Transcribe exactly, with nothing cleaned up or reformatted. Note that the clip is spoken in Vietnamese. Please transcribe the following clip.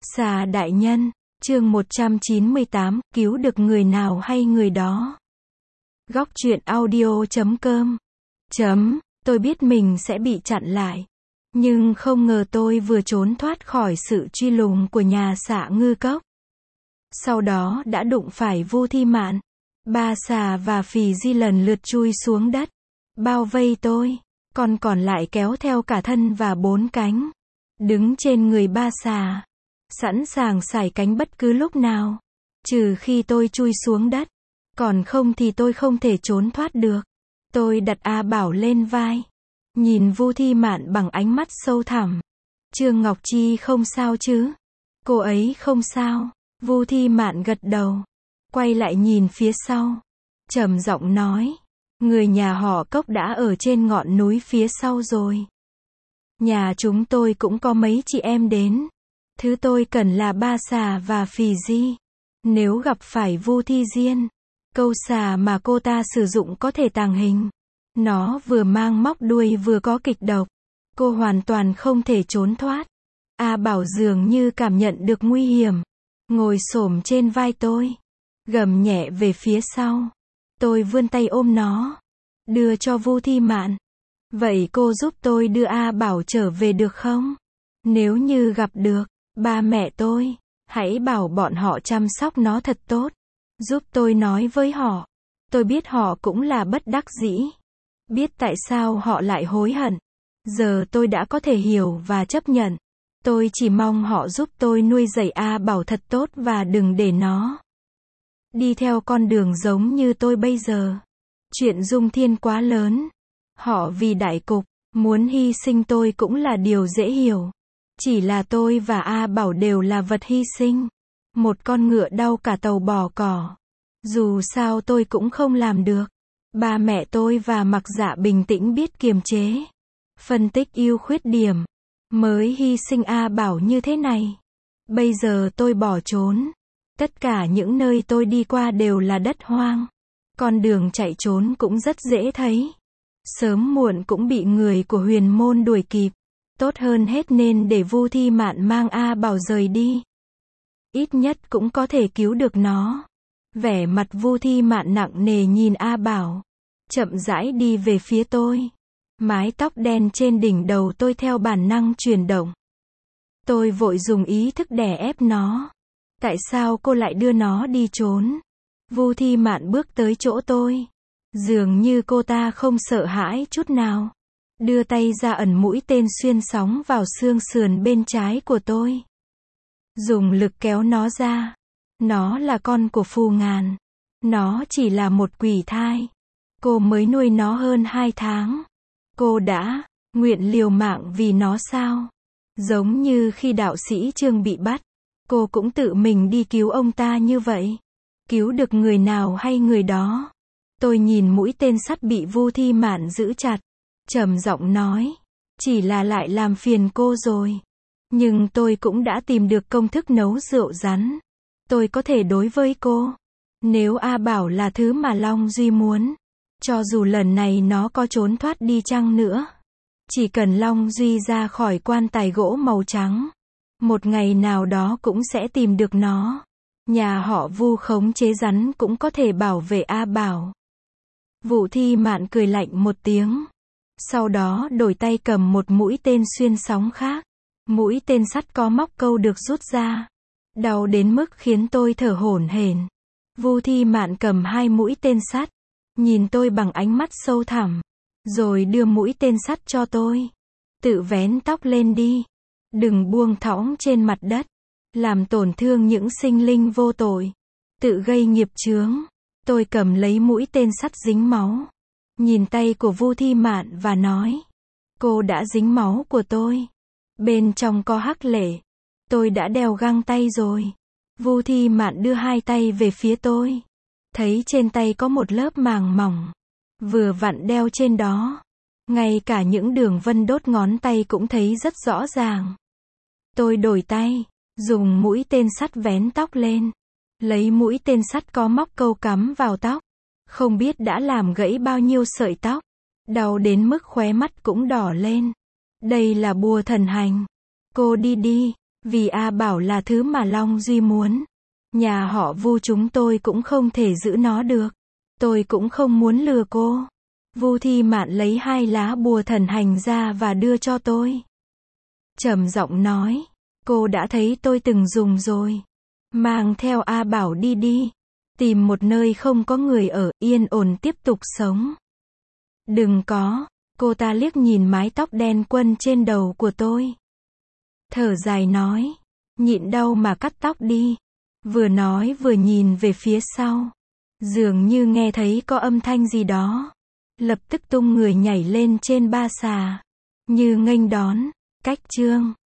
Xà đại nhân, chương một trăm chín mươi tám, cứu được người nào hay người đó. Góc truyện audio chấm com. Chấm, tôi biết mình sẽ bị chặn lại. Nhưng không ngờ tôi vừa trốn thoát khỏi sự truy lùng của nhà xạ ngư cốc. Sau đó đã đụng phải Vu Thi Mạn. Ba xà và phì di lần lượt chui xuống đất. Bao vây tôi. Còn còn lại kéo theo cả thân và bốn cánh. Đứng trên người ba xà. Sẵn sàng sải cánh bất cứ lúc nào. Trừ khi tôi chui xuống đất. Còn không thì tôi không thể trốn thoát được. Tôi đặt A Bảo lên vai. Nhìn Vu Thi Mạn bằng ánh mắt sâu thẳm. Trương Ngọc Chi không sao chứ? Cô ấy không sao. Vu Thi Mạn gật đầu. Quay lại nhìn phía sau. Trầm giọng nói. Người nhà họ Cốc đã ở trên ngọn núi phía sau rồi. Nhà chúng tôi cũng có mấy chị em đến. Thứ tôi cần là ba xà và phì di. Nếu gặp phải Vu Thi Diên, câu xà mà cô ta sử dụng có thể tàng hình. Nó vừa mang móc đuôi vừa có kịch độc. Cô hoàn toàn không thể trốn thoát. A Bảo dường như cảm nhận được nguy hiểm. Ngồi xổm trên vai tôi. Gầm nhẹ về phía sau. Tôi vươn tay ôm nó. Đưa cho Vu Thi Mạn. Vậy cô giúp tôi đưa A Bảo trở về được không? Nếu như gặp được ba mẹ tôi, hãy bảo bọn họ chăm sóc nó thật tốt. Giúp tôi nói với họ. Tôi biết họ cũng là bất đắc dĩ. Biết tại sao họ lại hối hận. Giờ tôi đã có thể hiểu và chấp nhận. Tôi chỉ mong họ giúp tôi nuôi dạy A Bảo thật tốt và đừng để nó đi theo con đường giống như tôi bây giờ. Chuyện Dung Thiên quá lớn. Họ vì đại cục, muốn hy sinh tôi cũng là điều dễ hiểu. Chỉ là tôi và A Bảo đều là vật hy sinh. Một con ngựa đau cả tàu bò cỏ. Dù sao tôi cũng không làm được. Ba mẹ tôi và Mặc Dạ bình tĩnh biết kiềm chế. Phân tích ưu khuyết điểm. Mới hy sinh A Bảo như thế này. Bây giờ tôi bỏ trốn. Tất cả những nơi tôi đi qua đều là đất hoang. Con đường chạy trốn cũng rất dễ thấy. Sớm muộn cũng bị người của huyền môn đuổi kịp. Tốt hơn hết nên để Vu Thi Mạn mang A Bảo rời đi. Ít nhất cũng có thể cứu được nó. Vẻ mặt Vu Thi Mạn nặng nề nhìn A Bảo. Chậm rãi đi về phía tôi. Mái tóc đen trên đỉnh đầu tôi theo bản năng chuyển động. Tôi vội dùng ý thức đè ép nó. Tại sao cô lại đưa nó đi trốn? Vu Thi Mạn bước tới chỗ tôi. Dường như cô ta không sợ hãi chút nào. Đưa tay ra ẩn mũi tên xuyên sóng vào xương sườn bên trái của tôi. Dùng lực kéo nó ra. Nó là con của Phù Ngàn. Nó chỉ là một quỷ thai. Cô mới nuôi nó hơn hai tháng. Cô đã nguyện liều mạng vì nó sao? Giống như khi đạo sĩ Trương bị bắt. Cô cũng tự mình đi cứu ông ta như vậy. Cứu được người nào hay người đó? Tôi nhìn mũi tên sắt bị Vu Thi Mạn giữ chặt. Trầm giọng nói. Chỉ là lại làm phiền cô rồi. Nhưng tôi cũng đã tìm được công thức nấu rượu rắn. Tôi có thể đối với cô. Nếu A Bảo là thứ mà Long Duy muốn. Cho dù lần này nó có trốn thoát đi chăng nữa. Chỉ cần Long Duy ra khỏi quan tài gỗ màu trắng. Một ngày nào đó cũng sẽ tìm được nó. Nhà họ Vu khống chế rắn cũng có thể bảo vệ A Bảo. Vu Thi Mạn cười lạnh một tiếng. Sau đó đổi tay cầm một mũi tên xuyên sóng khác. Mũi tên sắt có móc câu được rút ra. Đau đến mức khiến tôi thở hổn hển. Vu Thi Mạn cầm hai mũi tên sắt. Nhìn tôi bằng ánh mắt sâu thẳm. Rồi đưa mũi tên sắt cho tôi. Tự vén tóc lên đi. Đừng buông thõng trên mặt đất. Làm tổn thương những sinh linh vô tội. Tự gây nghiệp chướng. Tôi cầm lấy mũi tên sắt dính máu. Nhìn tay của Vu Thi Mạn và nói. Cô đã dính máu của tôi. Bên trong có hắc lệ. Tôi đã đeo găng tay rồi. Vu Thi Mạn đưa hai tay về phía tôi. Thấy trên tay có một lớp màng mỏng. Vừa vặn đeo trên đó. Ngay cả những đường vân đốt ngón tay cũng thấy rất rõ ràng. Tôi đổi tay. Dùng mũi tên sắt vén tóc lên. Lấy mũi tên sắt có móc câu cắm vào tóc. Không biết đã làm gãy bao nhiêu sợi tóc. Đau đến mức khóe mắt cũng đỏ lên. Đây là bùa thần hành. Cô đi đi. Vì A Bảo là thứ mà Long Duy muốn. Nhà họ Vu chúng tôi cũng không thể giữ nó được. Tôi cũng không muốn lừa cô. Vu Thi Mạn lấy hai lá bùa thần hành ra và đưa cho tôi. Trầm giọng nói, cô đã thấy tôi từng dùng rồi. Mang theo A Bảo đi đi. Tìm một nơi không có người ở, yên ổn tiếp tục sống. Đừng có. Cô ta liếc nhìn mái tóc đen quân trên đầu của tôi. Thở dài nói, nhịn đau mà cắt tóc đi. Vừa nói vừa nhìn về phía sau. Dường như nghe thấy có âm thanh gì đó. Lập tức tung người nhảy lên trên ba xà. Như nghênh đón. Cách chương